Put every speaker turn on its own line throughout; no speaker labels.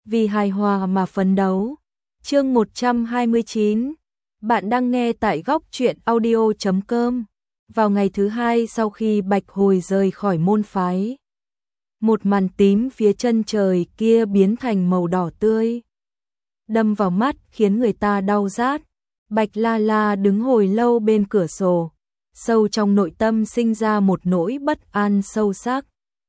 vì hài hòa mà phấn đấu. Chương 129. Bạn đang nghe tại góc truyện audio.com. Vào ngày thứ hai sau khi Bạch Hồi rời khỏi môn phái, một màn tím phía chân trời kia biến thành màu đỏ tươi, đâm vào mắt khiến người ta đau rát. Bạch La La đứng hồi lâu bên cửa sổ, sâu trong nội tâm sinh ra một nỗi bất an sâu sắc.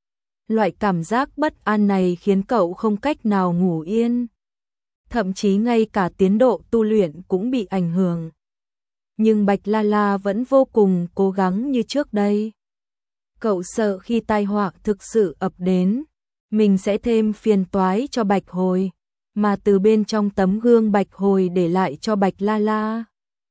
Loại cảm giác bất an này khiến cậu không cách nào ngủ yên, thậm chí ngay cả tiến độ tu luyện cũng bị ảnh hưởng. Nhưng Bạch La La vẫn vô cùng cố gắng như trước đây. Cậu sợ khi tai họa thực sự ập đến, mình sẽ thêm phiền toái cho Bạch Hồi, mà từ bên trong tấm gương Bạch Hồi để lại cho Bạch La La,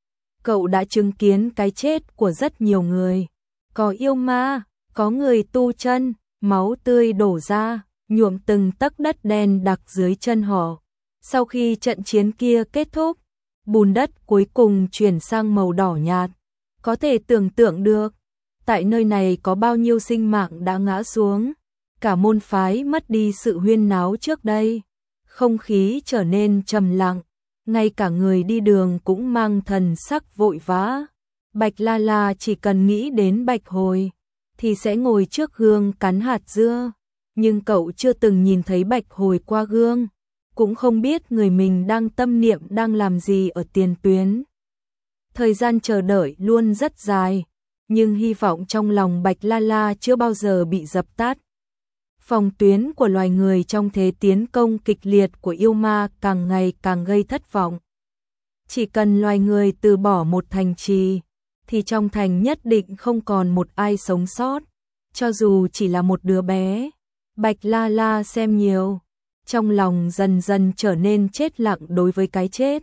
cậu đã chứng kiến cái chết của rất nhiều người. Có yêu ma, có người tu chân, máu tươi đổ ra, nhuộm từng tấc đất đen đặc dưới chân họ. Sau khi trận chiến kia kết thúc, bùn đất cuối cùng chuyển sang màu đỏ nhạt. Có thể tưởng tượng được, tại nơi này có bao nhiêu sinh mạng đã ngã xuống. Cả môn phái mất đi sự huyên náo trước đây. Không khí trở nên trầm lặng, ngay cả người đi đường cũng mang thần sắc vội vã. Bạch La La chỉ cần nghĩ đến Bạch Hồi thì sẽ ngồi trước gương cắn hạt dưa, nhưng cậu chưa từng nhìn thấy Bạch Hồi qua gương, cũng không biết người mình đang tâm niệm đang làm gì ở tiền tuyến. Thời gian chờ đợi luôn rất dài, nhưng hy vọng trong lòng Bạch La La chưa bao giờ bị dập tắt. Phòng tuyến của loài người trong thế tiến công kịch liệt của yêu ma càng ngày càng gây thất vọng. Chỉ cần loài người từ bỏ một thành trì, thì trong thành nhất định không còn một ai sống sót, cho dù chỉ là một đứa bé. Bạch La La xem nhiều, trong lòng dần dần trở nên chết lặng đối với cái chết.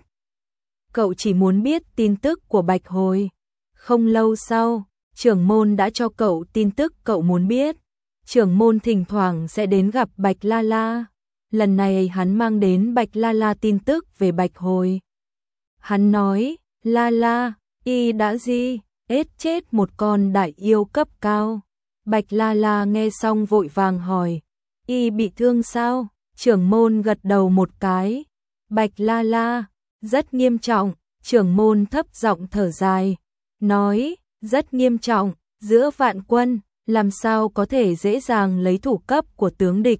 Cậu chỉ muốn biết tin tức của Bạch Hồi. Không lâu sau, trưởng môn đã cho cậu tin tức cậu muốn biết. Trưởng môn thỉnh thoảng sẽ đến gặp Bạch La La. Lần này hắn mang đến Bạch La La tin tức về Bạch Hồi. Hắn nói, La La, y đã chết một con đại yêu cấp cao. Bạch La La nghe xong vội vàng hỏi, y bị thương sao? Trưởng môn gật đầu một cái. Bạch La La, rất nghiêm trọng. Trưởng môn thấp giọng thở dài, nói, rất nghiêm trọng, giữa vạn quân, làm sao có thể dễ dàng lấy thủ cấp của tướng địch.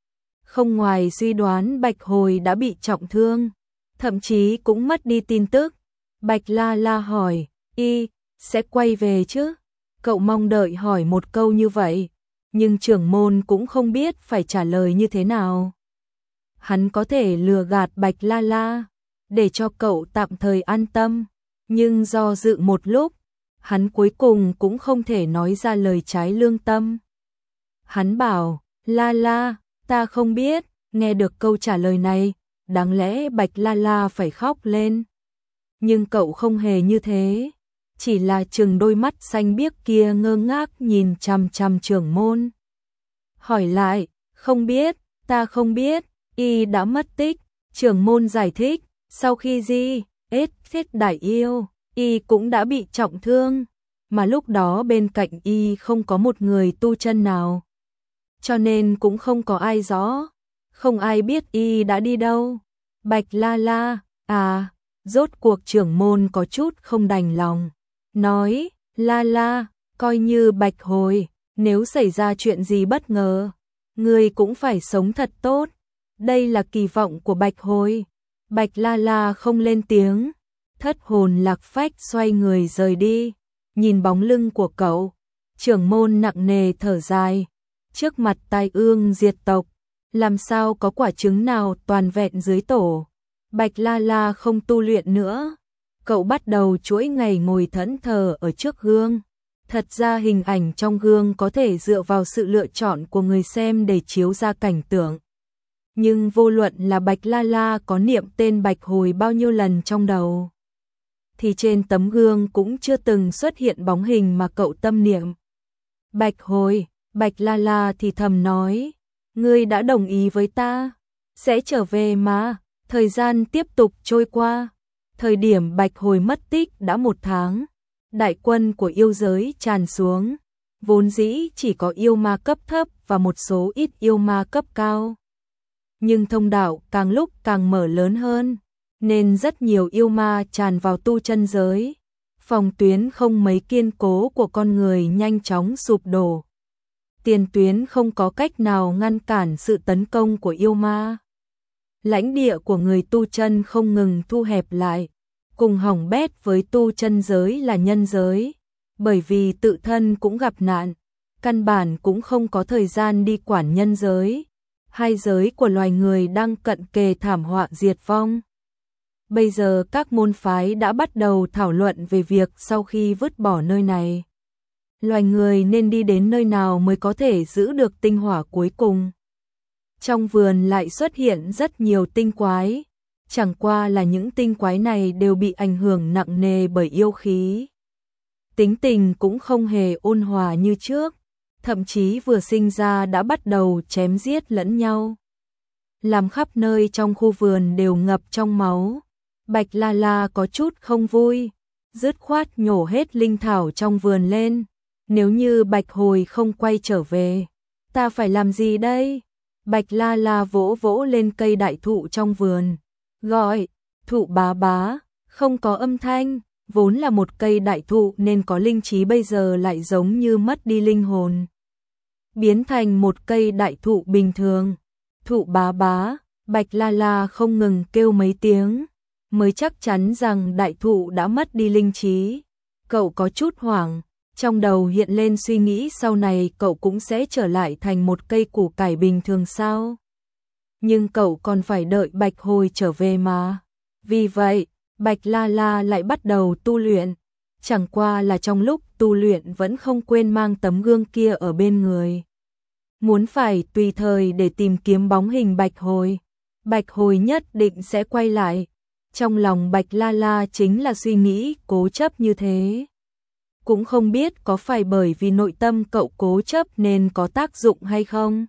Không ngoài suy đoán Bạch Hồi đã bị trọng thương, thậm chí cũng mất đi tin tức. Bạch La La hỏi, y sẽ quay về chứ? Cậu mong đợi hỏi một câu như vậy, nhưng trưởng môn cũng không biết phải trả lời như thế nào. Hắn có thể lừa gạt Bạch La La, để cho cậu tạm thời an tâm, nhưng do dự một lúc, hắn cuối cùng cũng không thể nói ra lời trái lương tâm. Hắn bảo, La La, ta không biết. Nghe được câu trả lời này, đáng lẽ Bạch La La phải khóc lên. Nhưng cậu không hề như thế, chỉ là trừng đôi mắt xanh biếc kia ngơ ngác nhìn chằm chằm trưởng môn. Hỏi lại, không biết, ta không biết, y đã mất tích. Trưởng môn giải thích, sau khi chết đại yêu, y cũng đã bị trọng thương, mà lúc đó bên cạnh y không có một người tu chân nào, cho nên cũng không có ai rõ, không ai biết y đã đi đâu. Bạch La La, rốt cuộc trưởng môn có chút không đành lòng, nói, La La, coi như Bạch Hồi, nếu xảy ra chuyện gì bất ngờ, người cũng phải sống thật tốt. Đây là kỳ vọng của Bạch Hồi. Bạch La La không lên tiếng, thất hồn lạc phách xoay người rời đi. Nhìn bóng lưng của cậu, trưởng môn nặng nề thở dài. Trước mặt tai ương diệt tộc, làm sao có quả trứng nào toàn vẹn dưới tổ. Bạch La La không tu luyện nữa, cậu bắt đầu chuỗi ngày ngồi thẫn thờ ở trước gương. Thật ra hình ảnh trong gương có thể dựa vào sự lựa chọn của người xem để chiếu ra cảnh tượng. Nhưng vô luận là Bạch La La có niệm tên Bạch Hồi bao nhiêu lần trong đầu, thì trên tấm gương cũng chưa từng xuất hiện bóng hình mà cậu tâm niệm. Bạch Hồi, Bạch La La thì thầm nói, ngươi đã đồng ý với ta, sẽ trở về mà. Thời gian tiếp tục trôi qua, thời điểm Bạch Hồi mất tích đã 1 tháng, đại quân của yêu giới tràn xuống, vốn dĩ chỉ có yêu ma cấp thấp và một số ít yêu ma cấp cao. nhưng thông đạo càng lúc càng mở lớn hơn, nên rất nhiều yêu ma tràn vào tu chân giới. Phòng tuyến không mấy kiên cố của con người nhanh chóng sụp đổ. Tiền tuyến không có cách nào ngăn cản sự tấn công của yêu ma. Lãnh địa của người tu chân không ngừng thu hẹp lại, cùng hỏng bét với tu chân giới là nhân giới, bởi vì tự thân cũng gặp nạn, căn bản cũng không có thời gian đi quản nhân giới. Hai giới của loài người đang cận kề thảm họa diệt vong. Bây giờ các môn phái đã bắt đầu thảo luận về việc sau khi vứt bỏ nơi này, loài người nên đi đến nơi nào mới có thể giữ được tinh hỏa cuối cùng. Trong vườn lại xuất hiện rất nhiều tinh quái, chẳng qua là những tinh quái này đều bị ảnh hưởng nặng nề bởi yêu khí. Tính tình cũng không hề ôn hòa như trước, thậm chí vừa sinh ra đã bắt đầu chém giết lẫn nhau. Làm khắp nơi trong khu vườn đều ngập trong máu. Bạch La La có chút không vui, dứt khoát nhổ hết linh thảo trong vườn lên. Nếu như Bạch Hồi không quay trở về, ta phải làm gì đây? Bạch La La vỗ vỗ lên cây đại thụ trong vườn, gọi, thụ bá bá, không có âm thanh, vốn là một cây đại thụ nên có linh trí bây giờ lại giống như mất đi linh hồn. Biến thành một cây đại thụ bình thường, thụ bá bá, Bạch La La không ngừng kêu mấy tiếng, mới chắc chắn rằng đại thụ đã mất đi linh trí. Cậu có chút hoảng, trong đầu hiện lên suy nghĩ sau này cậu cũng sẽ trở lại thành một cây củ cải bình thường sao? Nhưng cậu còn phải đợi Bạch Hồi trở về mà. Vì vậy, Bạch La La lại bắt đầu tu luyện. Chẳng qua là trong lúc tu luyện vẫn không quên mang tấm gương kia ở bên người. Muốn phải tùy thời để tìm kiếm bóng hình Bạch Hồi. Bạch Hồi nhất định sẽ quay lại. Trong lòng Bạch La La chính là suy nghĩ cố chấp như thế. Cũng không biết có phải bởi vì nội tâm cậu cố chấp nên có tác dụng hay không.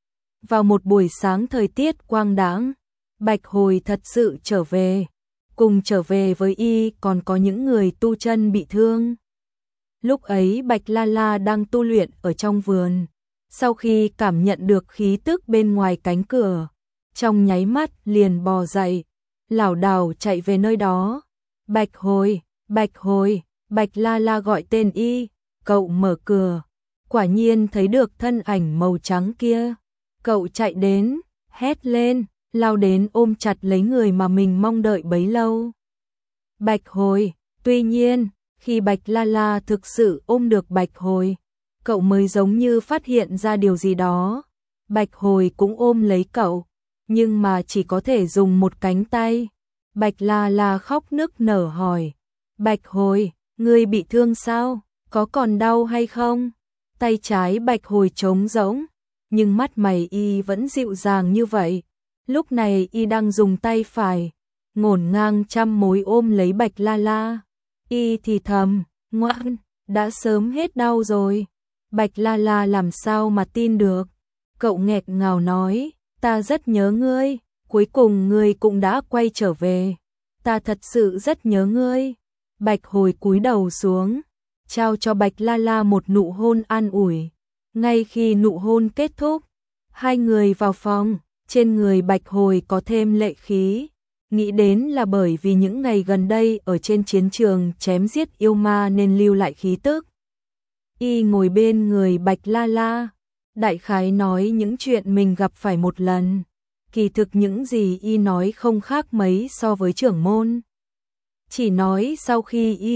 Vào một buổi sáng thời tiết quang đãng, Bạch Hồi thật sự trở về. Cùng trở về với y còn có những người tu chân bị thương. Lúc ấy Bạch La La đang tu luyện ở trong vườn. Sau khi cảm nhận được khí tức bên ngoài cánh cửa, trong nháy mắt liền bò dậy, lảo đảo chạy về nơi đó. Bạch Hồi, Bạch Hồi, Bạch La La gọi tên y, cậu mở cửa, quả nhiên thấy được thân ảnh màu trắng kia. Cậu chạy đến, hét lên, lao đến ôm chặt lấy người mà mình mong đợi bấy lâu. Bạch Hồi, tuy nhiên, khi Bạch La La thực sự ôm được Bạch Hồi, cậu mới giống như phát hiện ra điều gì đó. Bạch Hồi cũng ôm lấy cậu, nhưng mà chỉ có thể dùng một cánh tay. Bạch La La khóc nức nở hỏi, Bạch Hồi, ngươi bị thương sao? Có còn đau hay không? Tay trái Bạch Hồi trống rỗng, nhưng mắt mày y vẫn dịu dàng như vậy. Lúc này y đang dùng tay phải, ngổn ngang trăm mối ôm lấy Bạch La La. Y thì thầm, ngoan, đã sớm hết đau rồi. Bạch La La làm sao mà tin được. Cậu nghẹt ngào nói, ta rất nhớ ngươi, cuối cùng ngươi cũng đã quay trở về. Ta thật sự rất nhớ ngươi. Bạch Hồi cúi đầu xuống, trao cho Bạch La La một nụ hôn an ủi. Ngay khi nụ hôn kết thúc, hai người vào phòng, trên người Bạch Hồi có thêm lệ khí. Nghĩ đến là bởi vì những ngày gần đây ở trên chiến trường chém giết yêu ma nên lưu lại khí tức. Y ngồi bên người Bạch La La, đại khái nói những chuyện mình gặp phải một lần. Kỳ thực những gì y nói không khác mấy so với trưởng môn. Chỉ nói sau khi y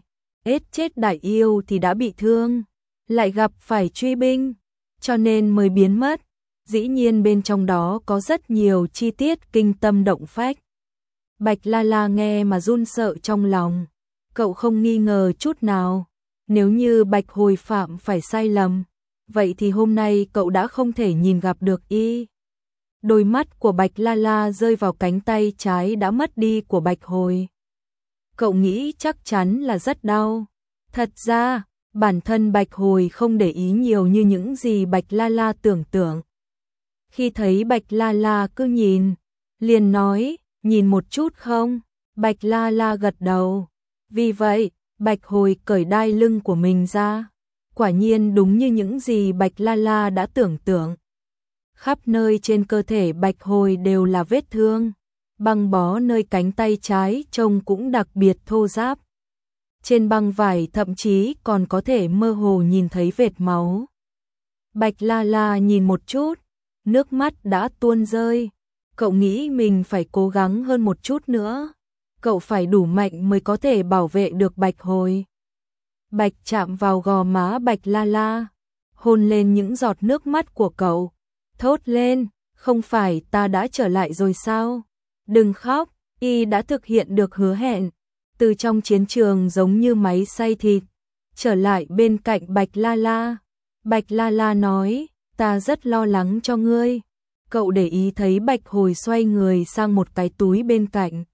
chết đại yêu thì đã bị thương, lại gặp phải truy binh, cho nên mới biến mất. Dĩ nhiên bên trong đó có rất nhiều chi tiết kinh tâm động phách. Bạch La La nghe mà run sợ trong lòng. Cậu không nghi ngờ chút nào, nếu như Bạch Hồi phạm phải sai lầm, vậy thì hôm nay cậu đã không thể nhìn gặp được y. Đôi mắt của Bạch La La rơi vào cánh tay trái đã mất đi của Bạch Hồi. Cậu nghĩ chắc chắn là rất đau. Thật ra, bản thân Bạch Hồi không để ý nhiều như những gì Bạch La La tưởng tượng. Khi thấy Bạch La La cứ nhìn, liền nói, nhìn một chút không? Bạch La La gật đầu. Vì vậy, Bạch Hồi cởi đai lưng của mình ra. Quả nhiên đúng như những gì Bạch La La đã tưởng tượng. Khắp nơi trên cơ thể Bạch Hồi đều là vết thương, băng bó nơi cánh tay trái trông cũng đặc biệt thô ráp. Trên băng vải thậm chí còn có thể mơ hồ nhìn thấy vệt máu. Bạch La La nhìn một chút, nước mắt đã tuôn rơi. Cậu nghĩ mình phải cố gắng hơn một chút nữa. Cậu phải đủ mạnh mới có thể bảo vệ được Bạch Hồi. Bạch chạm vào gò má Bạch La La, hôn lên những giọt nước mắt của cậu. Thốt lên, không phải ta đã trở lại rồi sao? Đừng khóc, y đã thực hiện được hứa hẹn. Từ trong chiến trường giống như máy xay thịt, trở lại bên cạnh Bạch La La. Bạch La La nói, ta rất lo lắng cho ngươi. Cậu để ý thấy Bạch Hồi xoay người sang một cái túi bên cạnh.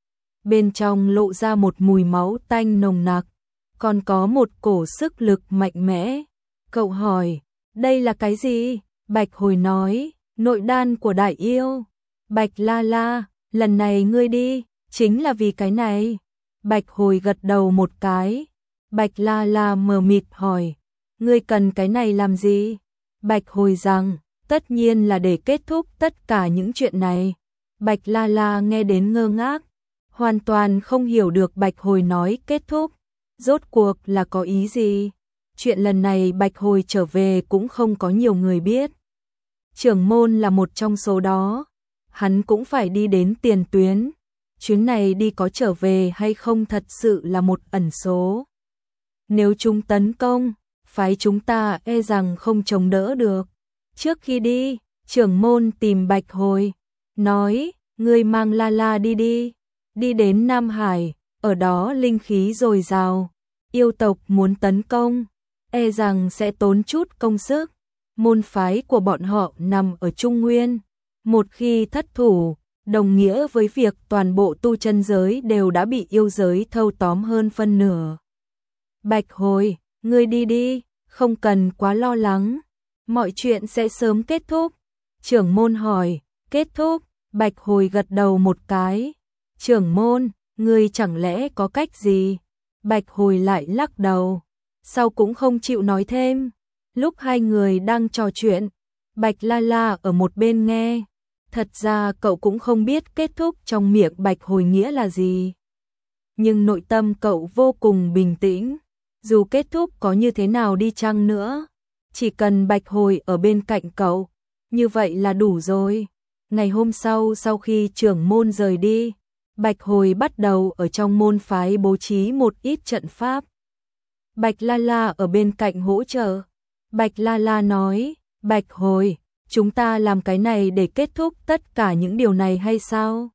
Bên trong lộ ra một mùi máu tanh nồng nặc, còn có một cổ sức lực mạnh mẽ. Cậu hỏi, đây là cái gì? Bạch Hồi nói, nội đan của đại yêu. Bạch La La, lần này ngươi đi, chính là vì cái này. Bạch Hồi gật đầu một cái. Bạch La La mờ mịt hỏi, ngươi cần cái này làm gì? Bạch Hồi rằng, tất nhiên là để kết thúc tất cả những chuyện này. Bạch La La nghe đến ngơ ngác, hoàn toàn không hiểu được Bạch Hồi nói kết thúc. Rốt cuộc là có ý gì? Chuyện lần này Bạch Hồi trở về cũng không có nhiều người biết. Trưởng môn là một trong số đó. Hắn cũng phải đi đến tiền tuyến. Chuyến này đi có trở về hay không thật sự là một ẩn số. Nếu chúng tấn công, phái chúng ta e rằng không chống đỡ được. Trước khi đi, trưởng môn tìm Bạch Hồi, nói, ngươi mang La La đi đi. Đi đến Nam Hải, ở đó linh khí dồi dào. Yêu tộc muốn tấn công, e rằng sẽ tốn chút công sức. Môn phái của bọn họ nằm ở Trung Nguyên. Một khi thất thủ, đồng nghĩa với việc toàn bộ tu chân giới đều đã bị yêu giới thâu tóm hơn phân nửa. Bạch Hồi, ngươi đi đi, không cần quá lo lắng. Mọi chuyện sẽ sớm kết thúc. Trưởng môn hỏi, kết thúc? Bạch Hồi gật đầu một cái. Trưởng môn, ngươi chẳng lẽ có cách gì? Bạch Hồi lại lắc đầu, sau cũng không chịu nói thêm. Lúc hai người đang trò chuyện, Bạch La La ở một bên nghe. Thật ra cậu cũng không biết kết thúc trong miệng Bạch Hồi nghĩa là gì. Nhưng nội tâm cậu vô cùng bình tĩnh. Dù kết thúc có như thế nào đi chăng nữa, chỉ cần Bạch Hồi ở bên cạnh cậu, như vậy là đủ rồi. Ngày hôm sau, sau khi trưởng môn rời đi, Bạch Hồi bắt đầu ở trong môn phái bố trí một ít trận pháp. Bạch La La ở bên cạnh hỗ trợ. Bạch La La nói, Bạch Hồi, chúng ta làm cái này để kết thúc tất cả những điều này hay sao?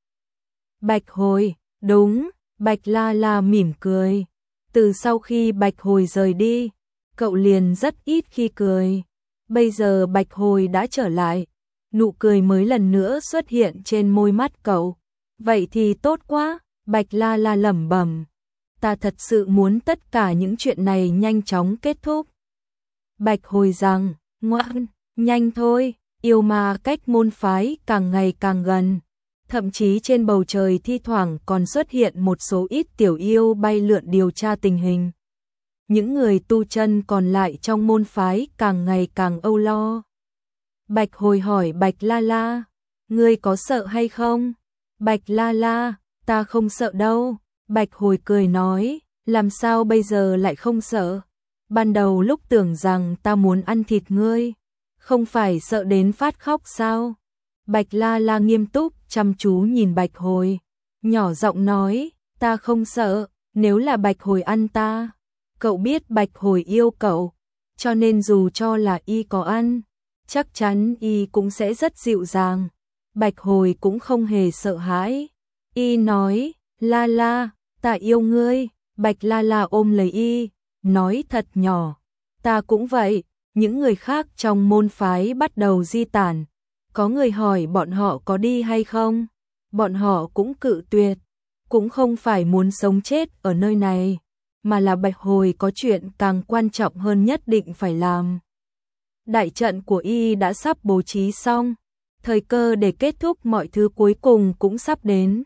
Bạch Hồi, đúng. Bạch La La mỉm cười. Từ sau khi Bạch Hồi rời đi, cậu liền rất ít khi cười. Bây giờ Bạch Hồi đã trở lại, nụ cười mới lần nữa xuất hiện trên môi mắt cậu. Vậy thì tốt quá, Bạch La La lẩm bẩm. Ta thật sự muốn tất cả những chuyện này nhanh chóng kết thúc. Bạch Hồi rằng, ngoan, nhanh thôi, yêu ma cách môn phái càng ngày càng gần. Thậm chí trên bầu trời thi thoảng còn xuất hiện một số ít tiểu yêu bay lượn điều tra tình hình. Những người tu chân còn lại trong môn phái càng ngày càng âu lo. Bạch Hồi hỏi Bạch La La, ngươi có sợ hay không? Bạch La La, ta không sợ đâu. Bạch Hồi cười nói, làm sao bây giờ lại không sợ? Ban đầu lúc tưởng rằng ta muốn ăn thịt ngươi, không phải sợ đến phát khóc sao? Bạch La La nghiêm túc chăm chú nhìn Bạch Hồi, nhỏ giọng nói, ta không sợ, nếu là Bạch Hồi ăn ta. Cậu biết Bạch Hồi yêu cậu, cho nên dù cho là y có ăn, chắc chắn y cũng sẽ rất dịu dàng. Bạch Hồi cũng không hề sợ hãi. Y nói, La La, ta yêu ngươi. Bạch La La ôm lấy y, nói thật nhỏ, ta cũng vậy. Những người khác trong môn phái bắt đầu di tản. Có người hỏi bọn họ có đi hay không. Bọn họ cũng cự tuyệt, cũng không phải muốn sống chết ở nơi này, mà là Bạch Hồi có chuyện càng quan trọng hơn nhất định phải làm. Đại trận của y đã sắp bố trí xong, thời cơ để kết thúc mọi thứ cuối cùng cũng sắp đến.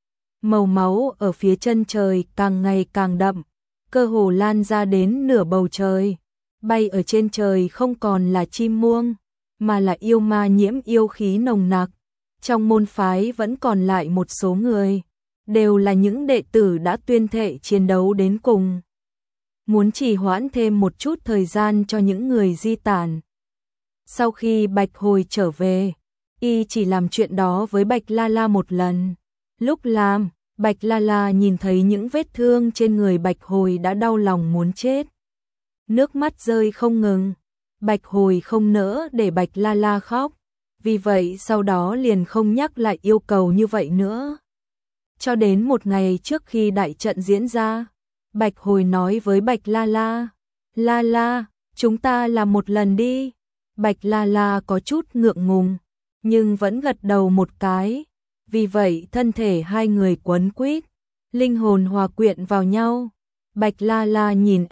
Màu máu ở phía chân trời càng ngày càng đậm, cơ hồ lan ra đến nửa bầu trời. Bay ở trên trời không còn là chim muông, mà là yêu ma nhiễm yêu khí nồng nặc. Trong môn phái vẫn còn lại một số người, đều là những đệ tử đã tuyên thệ chiến đấu đến cùng. Muốn trì hoãn thêm một chút thời gian cho những người di tản. Sau khi Bạch Hồi trở về, y chỉ làm chuyện đó với Bạch La La một lần. Lúc làm, Bạch La La nhìn thấy những vết thương trên người Bạch Hồi đã đau lòng muốn chết. Nước mắt rơi không ngừng. Bạch Hồi không nỡ để Bạch La La khóc, vì vậy sau đó liền không nhắc lại yêu cầu như vậy nữa. Cho đến một ngày trước khi đại trận diễn ra, Bạch Hồi nói với Bạch La La, La La, chúng ta làm một lần đi. Bạch La La có chút ngượng ngùng, nhưng vẫn gật đầu một cái. Vì vậy thân thể hai người quấn quýt, linh hồn hòa quyện vào nhau. Bạch La La nhìn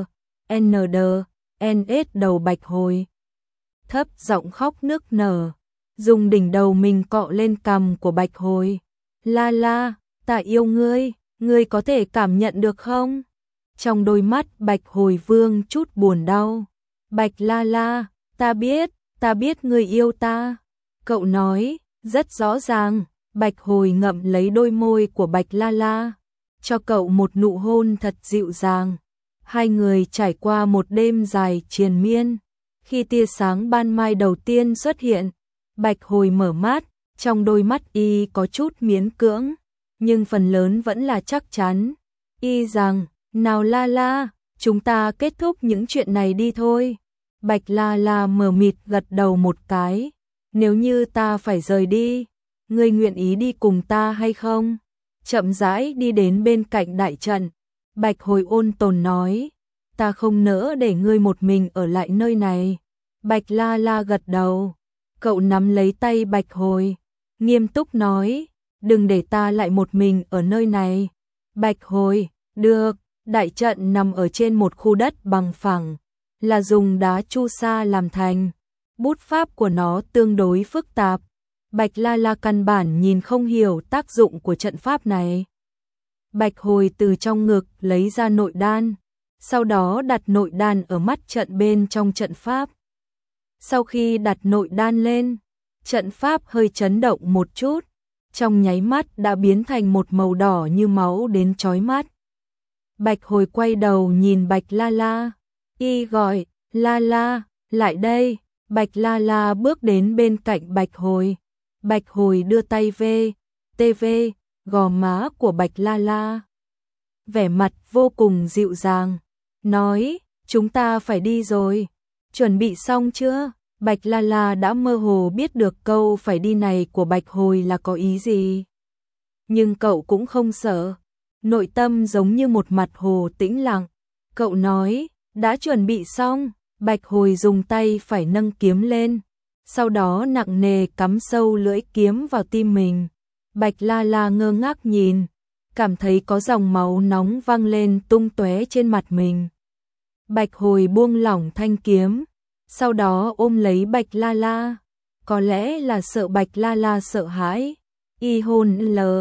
LNS đầu Bạch Hồi, thấp giọng khóc nức nở, dùng đỉnh đầu mình cọ lên cằm của Bạch Hồi. La La, ta yêu ngươi, ngươi có thể cảm nhận được không? Trong đôi mắt Bạch Hồi vương chút buồn đau. Bạch La La, ta biết ngươi yêu ta. Cậu nói, rất rõ ràng. Bạch Hồi ngậm lấy đôi môi của Bạch La La, cho cậu một nụ hôn thật dịu dàng. Hai người trải qua một đêm dài triền miên. Khi tia sáng ban mai đầu tiên xuất hiện, Bạch Hồi mở mắt, trong đôi mắt y có chút miễn cưỡng, nhưng phần lớn vẫn là chắc chắn. Y rằng, nào La La, chúng ta kết thúc những chuyện này đi thôi. Bạch La La mờ mịt gật đầu một cái. Nếu như ta phải rời đi, ngươi nguyện ý đi cùng ta hay không? Chậm rãi đi đến bên cạnh đại trận, Bạch Hồi ôn tồn nói, ta không nỡ để ngươi một mình ở lại nơi này. Bạch La La gật đầu, cậu nắm lấy tay Bạch Hồi, nghiêm túc nói, đừng để ta lại một mình ở nơi này. Bạch Hồi, được. Đại trận nằm ở trên một khu đất bằng phẳng, là dùng đá chu sa làm thành. Bút pháp của nó tương đối phức tạp. Bạch La La căn bản nhìn không hiểu tác dụng của trận pháp này. Bạch Hồi từ trong ngực lấy ra nội đan, sau đó đặt nội đan ở mắt trận bên trong trận pháp. Sau khi đặt nội đan lên, trận pháp hơi chấn động một chút, trong nháy mắt đã biến thành một màu đỏ như máu đến chói mắt. Bạch Hồi quay đầu nhìn Bạch La La, y gọi, La La, lại đây. Bạch La La bước đến bên cạnh Bạch Hồi. Bạch Hồi đưa tay về, gò má của Bạch La La. Vẻ mặt vô cùng dịu dàng, nói, chúng ta phải đi rồi. Chuẩn bị xong chưa? Bạch La La đã mơ hồ biết được câu phải đi này của Bạch Hồi là có ý gì. Nhưng cậu cũng không sợ. Nội tâm giống như một mặt hồ tĩnh lặng. Cậu nói, đã chuẩn bị xong. Bạch Hồi dùng tay phải nâng kiếm lên, sau đó nặng nề cắm sâu lưỡi kiếm vào tim mình. Bạch La La ngơ ngác nhìn, cảm thấy có dòng máu nóng văng lên tung tóe trên mặt mình. Bạch Hồi buông lỏng thanh kiếm, sau đó ôm lấy Bạch La La. Có lẽ là sợ Bạch La La sợ hãi, y hôn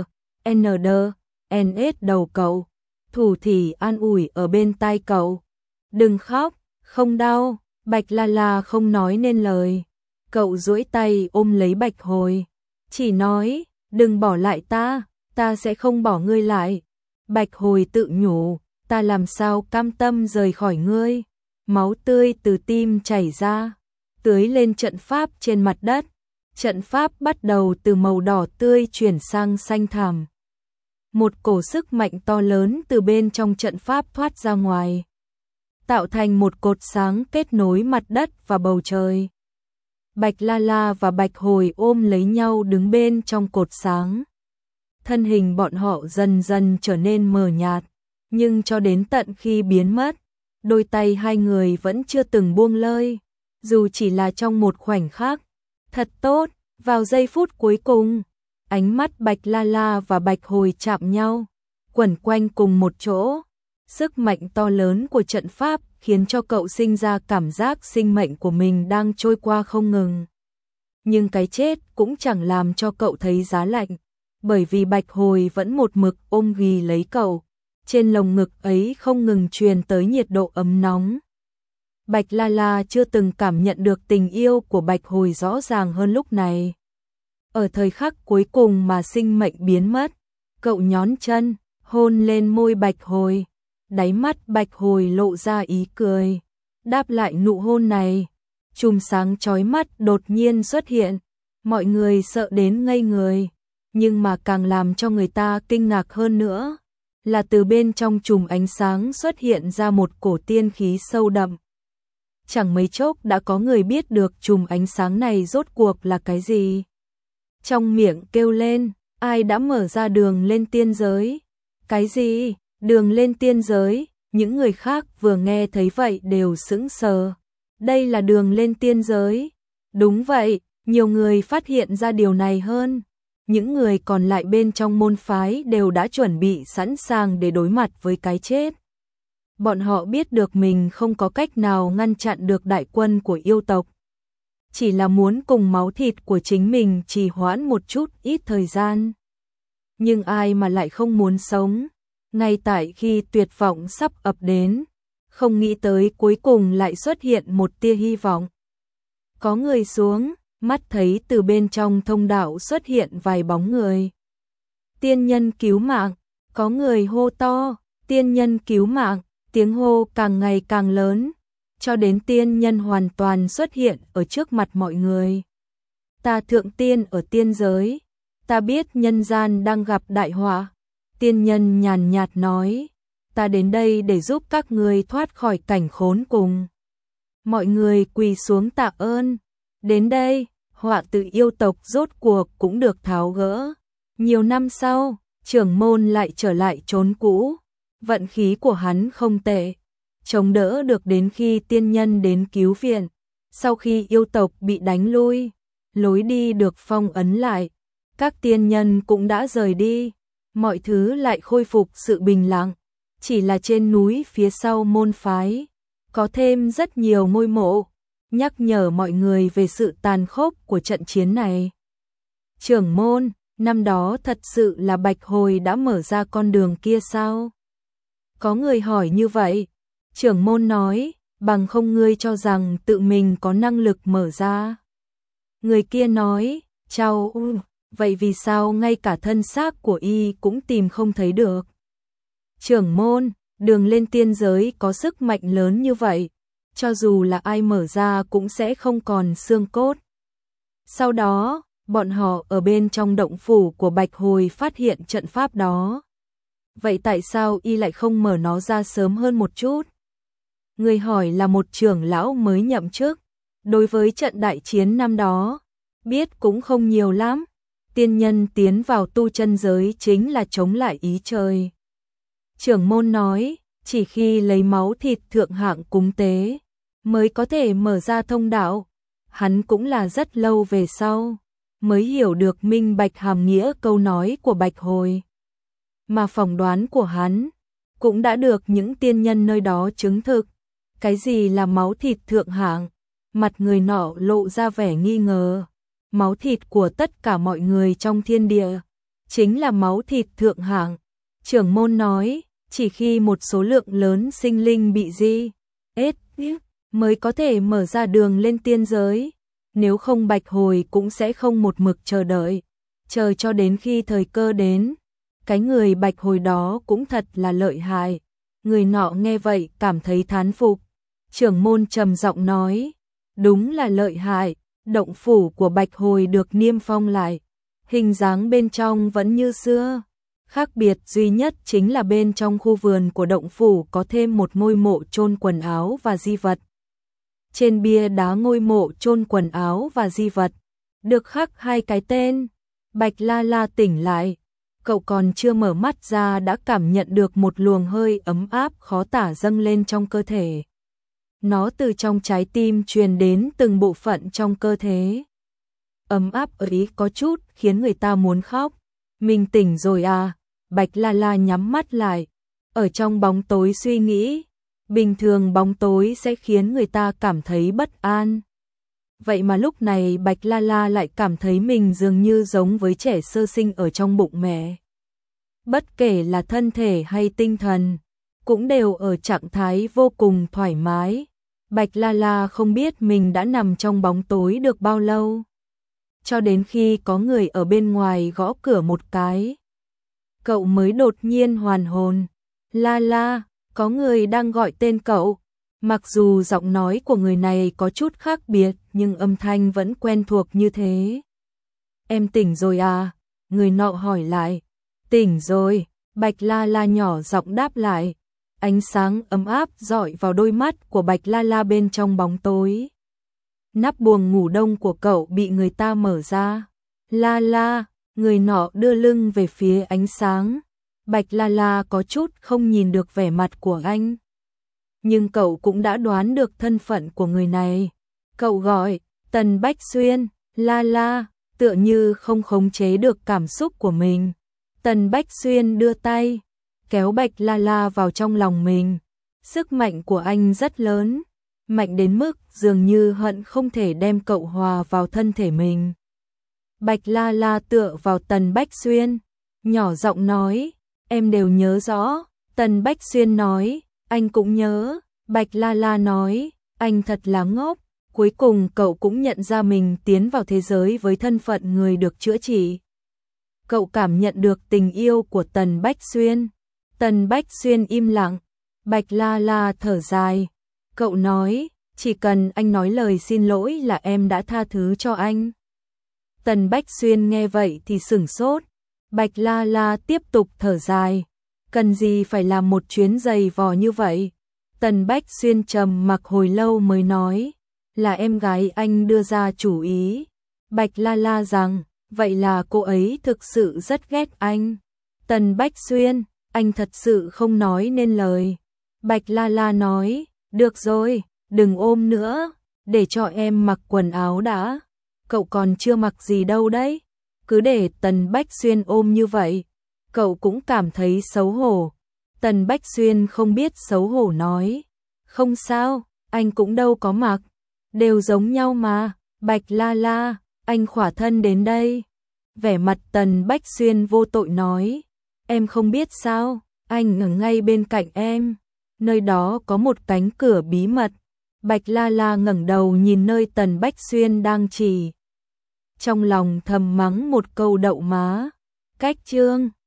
LNS đầu cậu, thủ thỉ an ủi ở bên tai cậu. Đừng khóc, không đau. Bạch La La không nói nên lời. Cậu duỗi tay ôm lấy Bạch Hồi, chỉ nói, đừng bỏ lại ta sẽ không bỏ ngươi lại. Bạch Hồi tự nhủ, ta làm sao cam tâm rời khỏi ngươi. Máu tươi từ tim chảy ra, tưới lên trận pháp trên mặt đất. Trận pháp bắt đầu từ màu đỏ tươi chuyển sang xanh thẳm. Một cổ sức mạnh to lớn từ bên trong trận pháp thoát ra ngoài, tạo thành một cột sáng kết nối mặt đất và bầu trời. Bạch La La và Bạch Hồi ôm lấy nhau đứng bên trong cột sáng. Thân hình bọn họ dần dần trở nên mờ nhạt, nhưng cho đến tận khi biến mất, đôi tay hai người vẫn chưa từng buông lơi, dù chỉ là trong một khoảnh khắc. Thật tốt, vào giây phút cuối cùng, ánh mắt Bạch La La và Bạch Hồi chạm nhau, quẩn quanh cùng một chỗ. Sức mạnh to lớn của trận pháp khiến cho cậu sinh ra cảm giác sinh mệnh của mình đang trôi qua không ngừng. Nhưng cái chết cũng chẳng làm cho cậu thấy giá lạnh, bởi vì Bạch Hồi vẫn một mực ôm ghì lấy cậu. Trên lồng ngực ấy không ngừng truyền tới nhiệt độ ấm nóng. Bạch La La chưa từng cảm nhận được tình yêu của Bạch Hồi rõ ràng hơn lúc này. Ở thời khắc cuối cùng mà sinh mệnh biến mất, cậu nhón chân, hôn lên môi Bạch Hồi. Đáy mắt Bạch Hồi lộ ra ý cười, đáp lại nụ hôn này. Chùm sáng chói mắt đột nhiên xuất hiện, mọi người sợ đến ngây người, nhưng mà càng làm cho người ta kinh ngạc hơn nữa, là từ bên trong chùm ánh sáng xuất hiện ra một cổ tiên khí sâu đậm. Chẳng mấy chốc đã có người biết được chùm ánh sáng này rốt cuộc là cái gì. Trong miệng kêu lên, ai đã mở ra đường lên tiên giới? Cái gì? Đường lên tiên giới? Những người khác vừa nghe thấy vậy đều sững sờ. Đây là đường lên tiên giới. Đúng vậy, nhiều người phát hiện ra điều này hơn. Những người còn lại bên trong môn phái đều đã chuẩn bị sẵn sàng để đối mặt với cái chết. Bọn họ biết được mình không có cách nào ngăn chặn được đại quân của yêu tộc. Chỉ là muốn cùng máu thịt của chính mình trì hoãn một chút ít thời gian. Nhưng ai mà lại không muốn sống, ngay tại khi tuyệt vọng sắp ập đến, không nghĩ tới cuối cùng lại xuất hiện một tia hy vọng. Có người xuống, mắt thấy từ bên trong thông đạo xuất hiện vài bóng người. Tiên nhân cứu mạng, có người hô to, tiên nhân cứu mạng, tiếng hô càng ngày càng lớn, cho đến tiên nhân hoàn toàn xuất hiện ở trước mặt mọi người. Ta thượng tiên ở tiên giới, ta biết nhân gian đang gặp đại họa. Tiên nhân nhàn nhạt nói, ta đến đây để giúp các người thoát khỏi cảnh khốn cùng. Mọi người quỳ xuống tạ ơn. Đến đây, họa từ yêu tộc rốt cuộc cũng được tháo gỡ. Nhiều năm sau, trưởng môn lại trở lại chốn cũ. Vận khí của hắn không tệ, chống đỡ được đến khi tiên nhân đến cứu viện. Sau khi yêu tộc bị đánh lui, lối đi được phong ấn lại, các tiên nhân cũng đã rời đi, mọi thứ lại khôi phục sự bình lặng. Chỉ là trên núi phía sau môn phái, có thêm rất nhiều ngôi mộ, nhắc nhở mọi người về sự tàn khốc của trận chiến này. Trưởng môn, năm đó thật sự là Bạch Hồi đã mở ra con đường kia sao? Có người hỏi như vậy. Trưởng môn nói, bằng không ngươi cho rằng tự mình có năng lực mở ra. Người kia nói, chao, vậy vì sao ngay cả thân xác của y cũng tìm không thấy được? Trưởng môn, đường lên tiên giới có sức mạnh lớn như vậy, cho dù là ai mở ra cũng sẽ không còn xương cốt. Sau đó, bọn họ ở bên trong động phủ của Bạch Hồi phát hiện trận pháp đó. Vậy tại sao y lại không mở nó ra sớm hơn một chút? Người hỏi là một trưởng lão mới nhậm chức, đối với trận đại chiến năm đó, biết cũng không nhiều lắm. Tiên nhân tiến vào tu chân giới chính là chống lại ý trời. Trưởng môn nói, chỉ khi lấy máu thịt thượng hạng cúng tế, mới có thể mở ra thông đạo. Hắn cũng là rất lâu về sau, mới hiểu được minh bạch hàm nghĩa câu nói của Bạch Hồi. Mà phỏng đoán của hắn, cũng đã được những tiên nhân nơi đó chứng thực. Cái gì là máu thịt thượng hạng? Mặt người nọ lộ ra vẻ nghi ngờ. Máu thịt của tất cả mọi người trong thiên địa, chính là máu thịt thượng hạng. Trưởng môn nói, chỉ khi một số lượng lớn sinh linh bị ết mới có thể mở ra đường lên tiên giới. Nếu không Bạch Hồi cũng sẽ không một mực chờ đợi, chờ cho đến khi thời cơ đến. Cái người Bạch Hồi đó cũng thật là lợi hại. Người nọ nghe vậy cảm thấy thán phục. Trưởng môn trầm giọng nói, đúng là lợi hại. Động phủ của Bạch Hồi được niêm phong lại, hình dáng bên trong vẫn như xưa. Khác biệt duy nhất chính là bên trong khu vườn của động phủ có thêm một ngôi mộ chôn quần áo và di vật. Trên bia đá ngôi mộ chôn quần áo và di vật, được khắc hai cái tên. Bạch La La tỉnh lại, cậu còn chưa mở mắt ra đã cảm nhận được một luồng hơi ấm áp khó tả dâng lên trong cơ thể. Nó từ trong trái tim truyền đến từng bộ phận trong cơ thể. Ấm áp ấy có chút khiến người ta muốn khóc. Mình tỉnh rồi à? Bạch La La nhắm mắt lại, ở trong bóng tối suy nghĩ. Bình thường bóng tối sẽ khiến người ta cảm thấy bất an. Vậy mà lúc này Bạch La La lại cảm thấy mình dường như giống với trẻ sơ sinh ở trong bụng mẹ. Bất kể là thân thể hay tinh thần, cũng đều ở trạng thái vô cùng thoải mái. Bạch La La không biết mình đã nằm trong bóng tối được bao lâu. Cho đến khi có người ở bên ngoài gõ cửa một cái, cậu mới đột nhiên hoàn hồn. La La, có người đang gọi tên cậu. Mặc dù giọng nói của người này có chút khác biệt, nhưng âm thanh vẫn quen thuộc như thế. Em tỉnh rồi à? Người nọ hỏi lại. Tỉnh rồi, Bạch La La nhỏ giọng đáp lại. Ánh sáng ấm áp rọi vào đôi mắt của Bạch La La bên trong bóng tối. Nắp buồng ngủ đông của cậu bị người ta mở ra. La La, người nọ đưa lưng về phía ánh sáng. Bạch La La có chút không nhìn được vẻ mặt của anh. Nhưng cậu cũng đã đoán được thân phận của người này. Cậu gọi, Tần Bách Xuyên. La La, tựa như không khống chế được cảm xúc của mình. Tần Bách Xuyên đưa tay, kéo Bạch La La vào trong lòng mình. Sức mạnh của anh rất lớn, mạnh đến mức dường như hận không thể đem cậu hòa vào thân thể mình. Bạch La La tựa vào Tần Bách Xuyên, nhỏ giọng nói, em đều nhớ rõ. Tần Bách Xuyên nói, anh cũng nhớ. Bạch La La nói, anh thật là ngốc. Cuối cùng cậu cũng nhận ra mình tiến vào thế giới với thân phận người được chữa trị. Cậu cảm nhận được tình yêu của Tần Bách Xuyên. Tần Bách Xuyên im lặng. Bạch La La thở dài. Cậu nói, chỉ cần anh nói lời xin lỗi là em đã tha thứ cho anh. Tần Bách Xuyên nghe vậy thì sửng sốt. Bạch La La tiếp tục thở dài. Cần gì phải làm một chuyến giày vò như vậy? Tần Bách Xuyên trầm mặc hồi lâu mới nói, là em gái anh đưa ra chủ ý. Bạch La La rằng, vậy là cô ấy thực sự rất ghét anh. Tần Bách Xuyên, anh thật sự không nói nên lời. Bạch La La nói, được rồi, đừng ôm nữa, để cho em mặc quần áo đã. Cậu còn chưa mặc gì đâu đấy. Cứ để Tần Bách Xuyên ôm như vậy, cậu cũng cảm thấy xấu hổ. Tần Bách Xuyên không biết xấu hổ nói, không sao, anh cũng đâu có mặc, đều giống nhau mà. Bạch La La, anh khỏa thân đến đây. Vẻ mặt Tần Bách Xuyên vô tội nói, em không biết sao, anh ở ngay bên cạnh em, nơi đó có một cánh cửa bí mật. Bạch La La ngẩng đầu nhìn nơi Tần Bách Xuyên đang chỉ. Trong lòng thầm mắng một câu đậu má. Cách chương